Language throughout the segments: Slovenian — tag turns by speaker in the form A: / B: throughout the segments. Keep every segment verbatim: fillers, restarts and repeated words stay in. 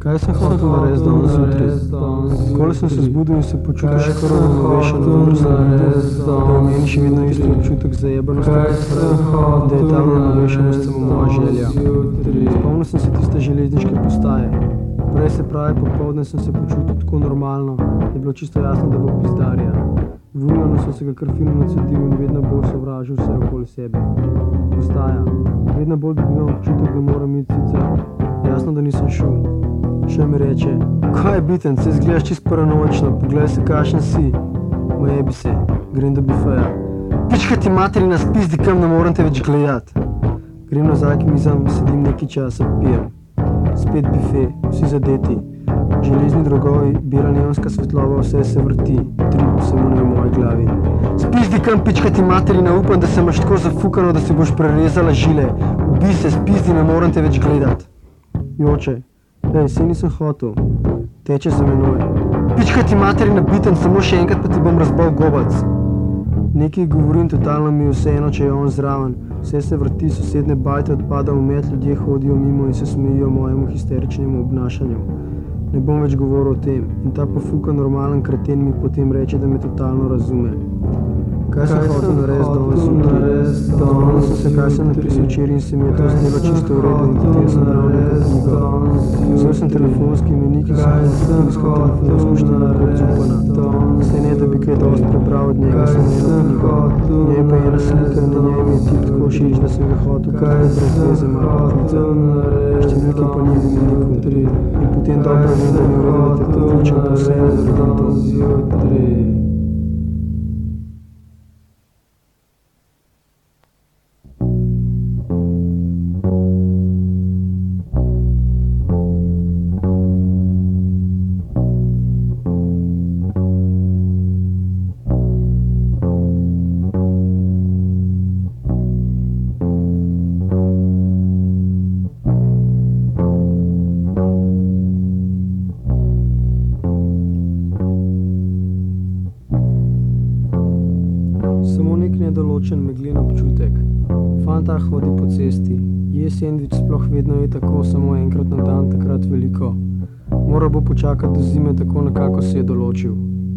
A: Kaj sem hotel narediti danes zjutraj? Nikoli sem se zbudil in se počutil še kar uravnovešen, dobro sem videl, da v meni še vedno isti občutek zajebanosti, da je ta uravnovešenost samo moja želja. Spomnil sem se tiste železniške postaje. Prej, se pravi, popoldne sem se počutil tako normalno, je bilo čisto jasno, da bo pizdarija. Vunjeno sem se ga kar fino nacedil in vedno bolj sovražil vse okoli sebe. Postaja. Vedno bolj dobivam občutek, da moram iti sicer. Jasno, da nisem šel. Še mi reče, kaj je biten, se izgledaš čisto paranoično, poglej se, kakšen si. Ma jebi se, grem do bifeja. Pička ti materina spizdi, kam ne moram te več gledati. Grem nazaj k mizam, sedim nekaj časa, pijem. Spet bife, vsi zadeti. Železni drogovi, bela neonska svetlova, vse se vrti. Trip samo ne v moji glavi. Spizdi kam, pička ti materina, upam, da se imaš tako zafukano, da si boš prerezala žile. Ubi se, spizdi, ne moram te več gledati. Joče. Ej, saj nisem hotel. Teče za menoj. Pička ti materina biten, samo še enkrat pa ti bom razbal gobac. Nekaj govorim, totalno mi je vseeno, če je on zraven. Vse se vrti, sosedne bajte odpada v met, ljudje hodijo mimo in se smejijo mojemu histeričnemu obnašanju. Ne bom več govoril o tem. In ta pofuka normalen kreten mi potem reče, da me totalno razume. Kaj sem hotel narediti danes zjutraj? Spomnil sem se, kaj sem napisal včeraj in se mi je to zdelo čisto v redu in potem sem bral neko knjigo. Vzel sem telefonski imenik in sem iskal telefonsko številko od Zupana. Saj ne, da bi kaj dosti prebral od njega, sem eno knjigo. Njej pa je ena slika in na njej mi je tip tako všeč, da sem ga hotel kaj brez veze malo poklicati. Številke pa ni v imeniku. In potem dobro vem, da mi v redu, da te pokličem pa vse naredim to. Samo nek nedoločen meglen občutek. Fanta hodi po cesti. Je sendvič sploh vedno je tako, samo enkrat na dan, takrat veliko. Mora bo počakati do zime, tako nekako se je določil.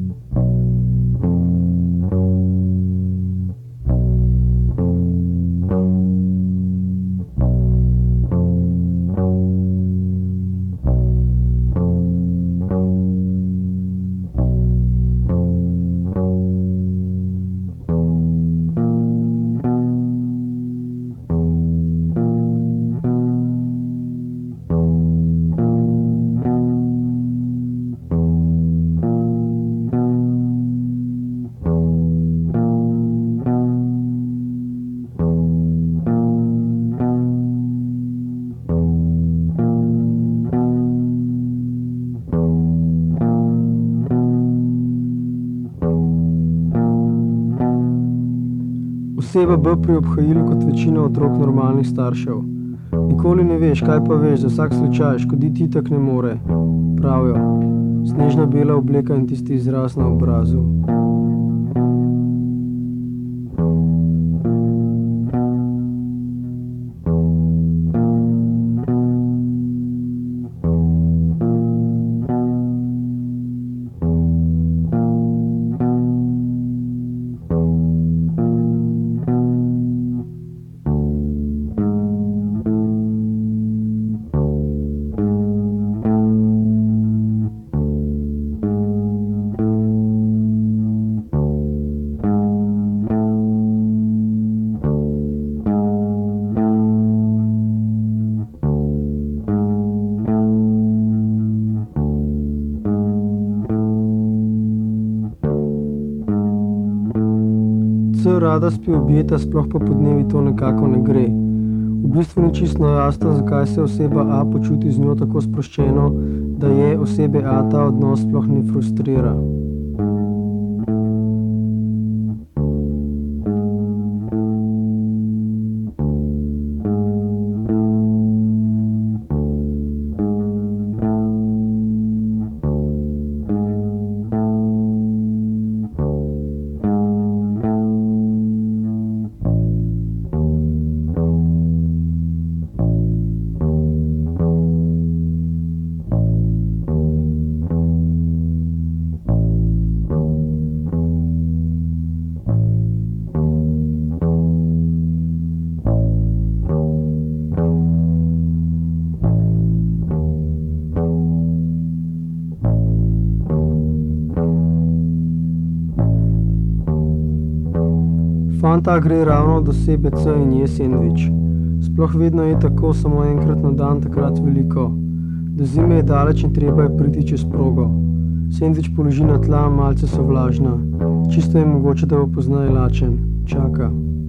A: Oseba B pri obhajilu kot večina otrok normalnih staršev. Nikoli ne veš, kaj pa veš, za vsak slučaj, škoditi itak ne more. Pravijo, snežna bela obleka in tisti izraz na obrazu. Rada spi objeta, sploh pa podnevi to nekako ne gre. V bistvu ni čisto jasno, zakaj se oseba A počuti z njo tako sproščeno, da je osebe A ta odnos sploh ne frustrira. Fanta gre ravno do S B C in je sendvič. Sploh vedno je tako, samo enkrat na dan, takrat veliko. Do zime je daleč in treba je priti čez progo. Sendvič položi na tla, malce so vlažna. Čisto je mogoče, da bo pozneje lačen. Čaka.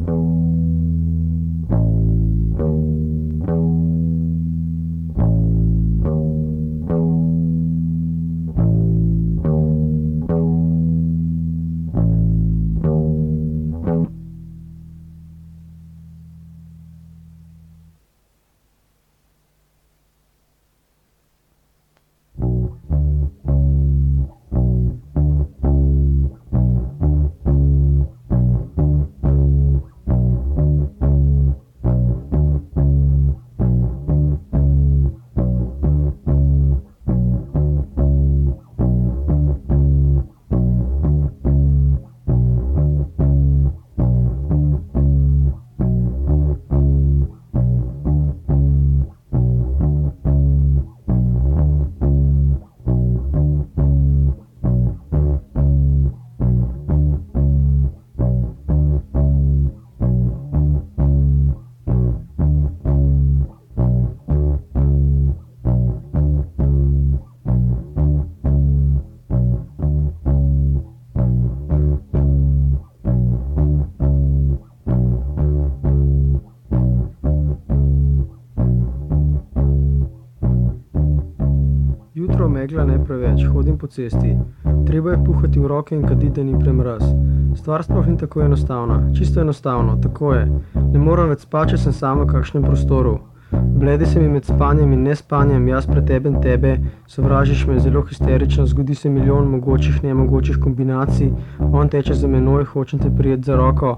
A: Megla ne preveč, hodim po cesti. Treba je puhati v roke in kaditi, da ni premraz. Stvar sploh ni tako enostavna. Čisto enostavno, tako je. Ne morem več spati, če sem sama v kakšnem prostoru. Bledi se mi med spanjem in nespanjem, jaz pretebem tebe, sovražiš me, zelo histerično, zgodi se milijon mogočih, nemogočih kombinacij. On teče za menoj, hočem te prijeti za roko.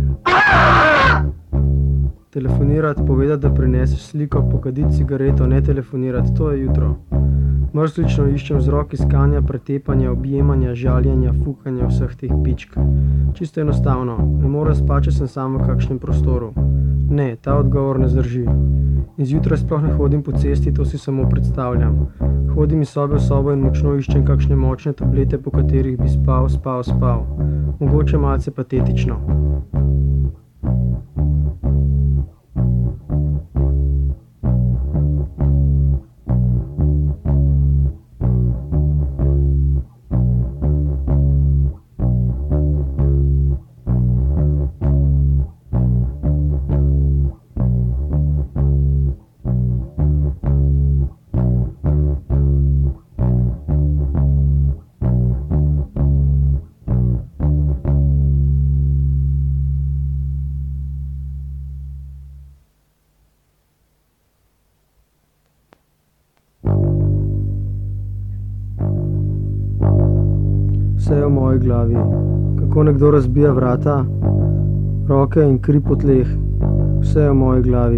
A: Telefonirati, povedati, da prineseš sliko, pokaditi cigareto, ne telefonirati, to je jutro. Mrzlično iščem vzrok iskanja, pretepanja, objemanja, žaljenja, fukanja vseh teh pičk. Čisto enostavno, ne morem spati, če sem sam v kakšnem prostoru. Ne, ta odgovor ne zdrži. In zjutraj sploh ne hodim po cesti, to si samo predstavljam. Hodim iz sobe v sobo in močno iščem kakšne močne tablete, po katerih bi spal, spal, spal. Mogoče malce patetično. Vse je v moji glavi. Kako nekdo razbija vrata, roke in kri po tleh. Vse je v moji glavi.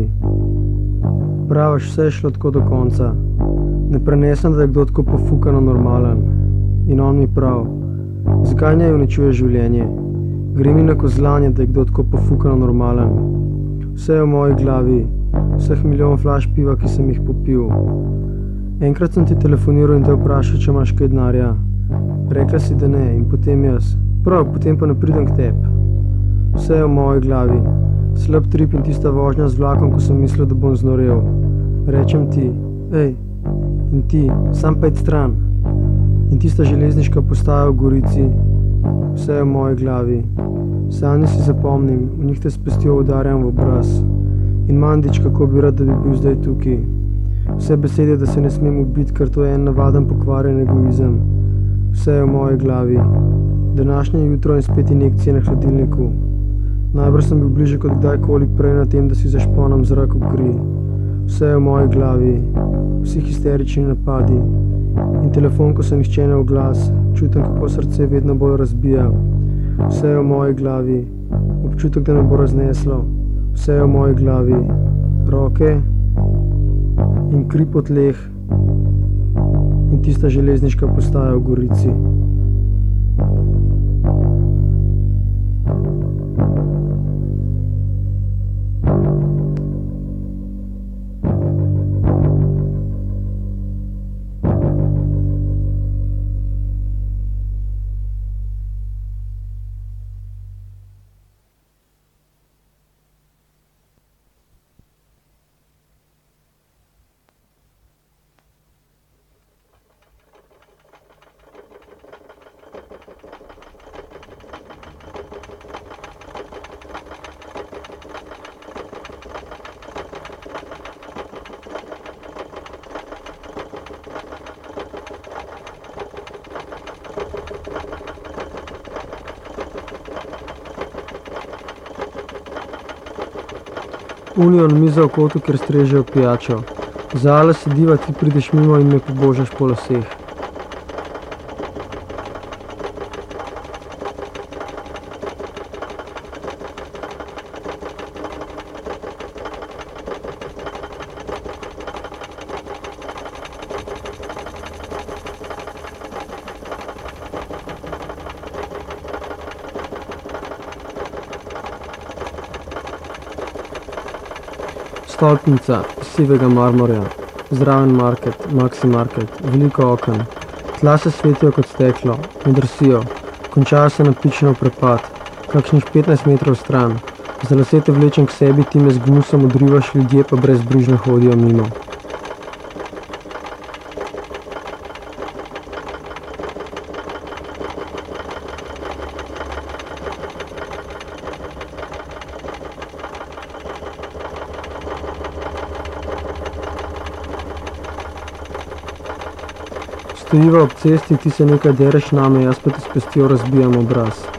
A: Praviš, vse je šlo tako do konca. Ne prenesem, da je kdo tako pofukano normalen. In on mi prav. Zakaj ne uničuje življenje? Gre mi na kozlanje, da je kdo tako pofukano normalen. Vse je v moji glavi. Vseh milijon flaš piva, ki sem jih popil. Enkrat sem ti telefoniral in te vprašal, če imaš kaj denarja. Rekla si, da ne, in potem jaz. Prav, potem pa ne pridem k tebi. Vse je v moji glavi. Slab trip in tista vožnja z vlakom, ko sem mislil, da bom znorel. Rečem ti, ej, in ti, sam pejt stran. In tista železniška postaja v Gorici. Vse je v moji glavi. Sanje si zapomnim, v njih te s pestjo udarjam v obraz. In Mandič, kako bi rad, da bi bil zdaj tukaj. Vse besede, da se ne smem ubiti, ker to je en navaden pokvarjen egoizem. Vse je v moji glavi. Današnje jutro in spet injekcije na hladilniku. Najbrž sem bil bliže kot kdajkoli prej na tem, da si zašponam zrak v kri. Vse je v moji glavi. Vsi histerični napadi. In telefon, ko se nihče ne oglas. Čutim, kako srce vedno bolj razbija. Vse je v moji glavi. Občutek, da me bo razneslo. Vse je v moji glavi. Roke in kri po tleh. In tista železniška postaja v Gorici. Union, miza v kotu, kjer strežejo pijačo. Zale sediva, ti prideš mimo in me pobožaš po laseh. Stolpnica iz sivega marmorja, zraven market, Maxi Market, veliko oken. Tla se svetijo kot steklo, ne drsijo, končajo se napično v prepad, kakšnih petnajst metrov stran. Za lase te vlečem k sebi, ti me z gnusom odrivaš, ljudje pa brezbrižno hodijo mimo. Stojiva ob cesti, ti se nekaj dereš name, jaz pa ti s pestjo razbijam obraz.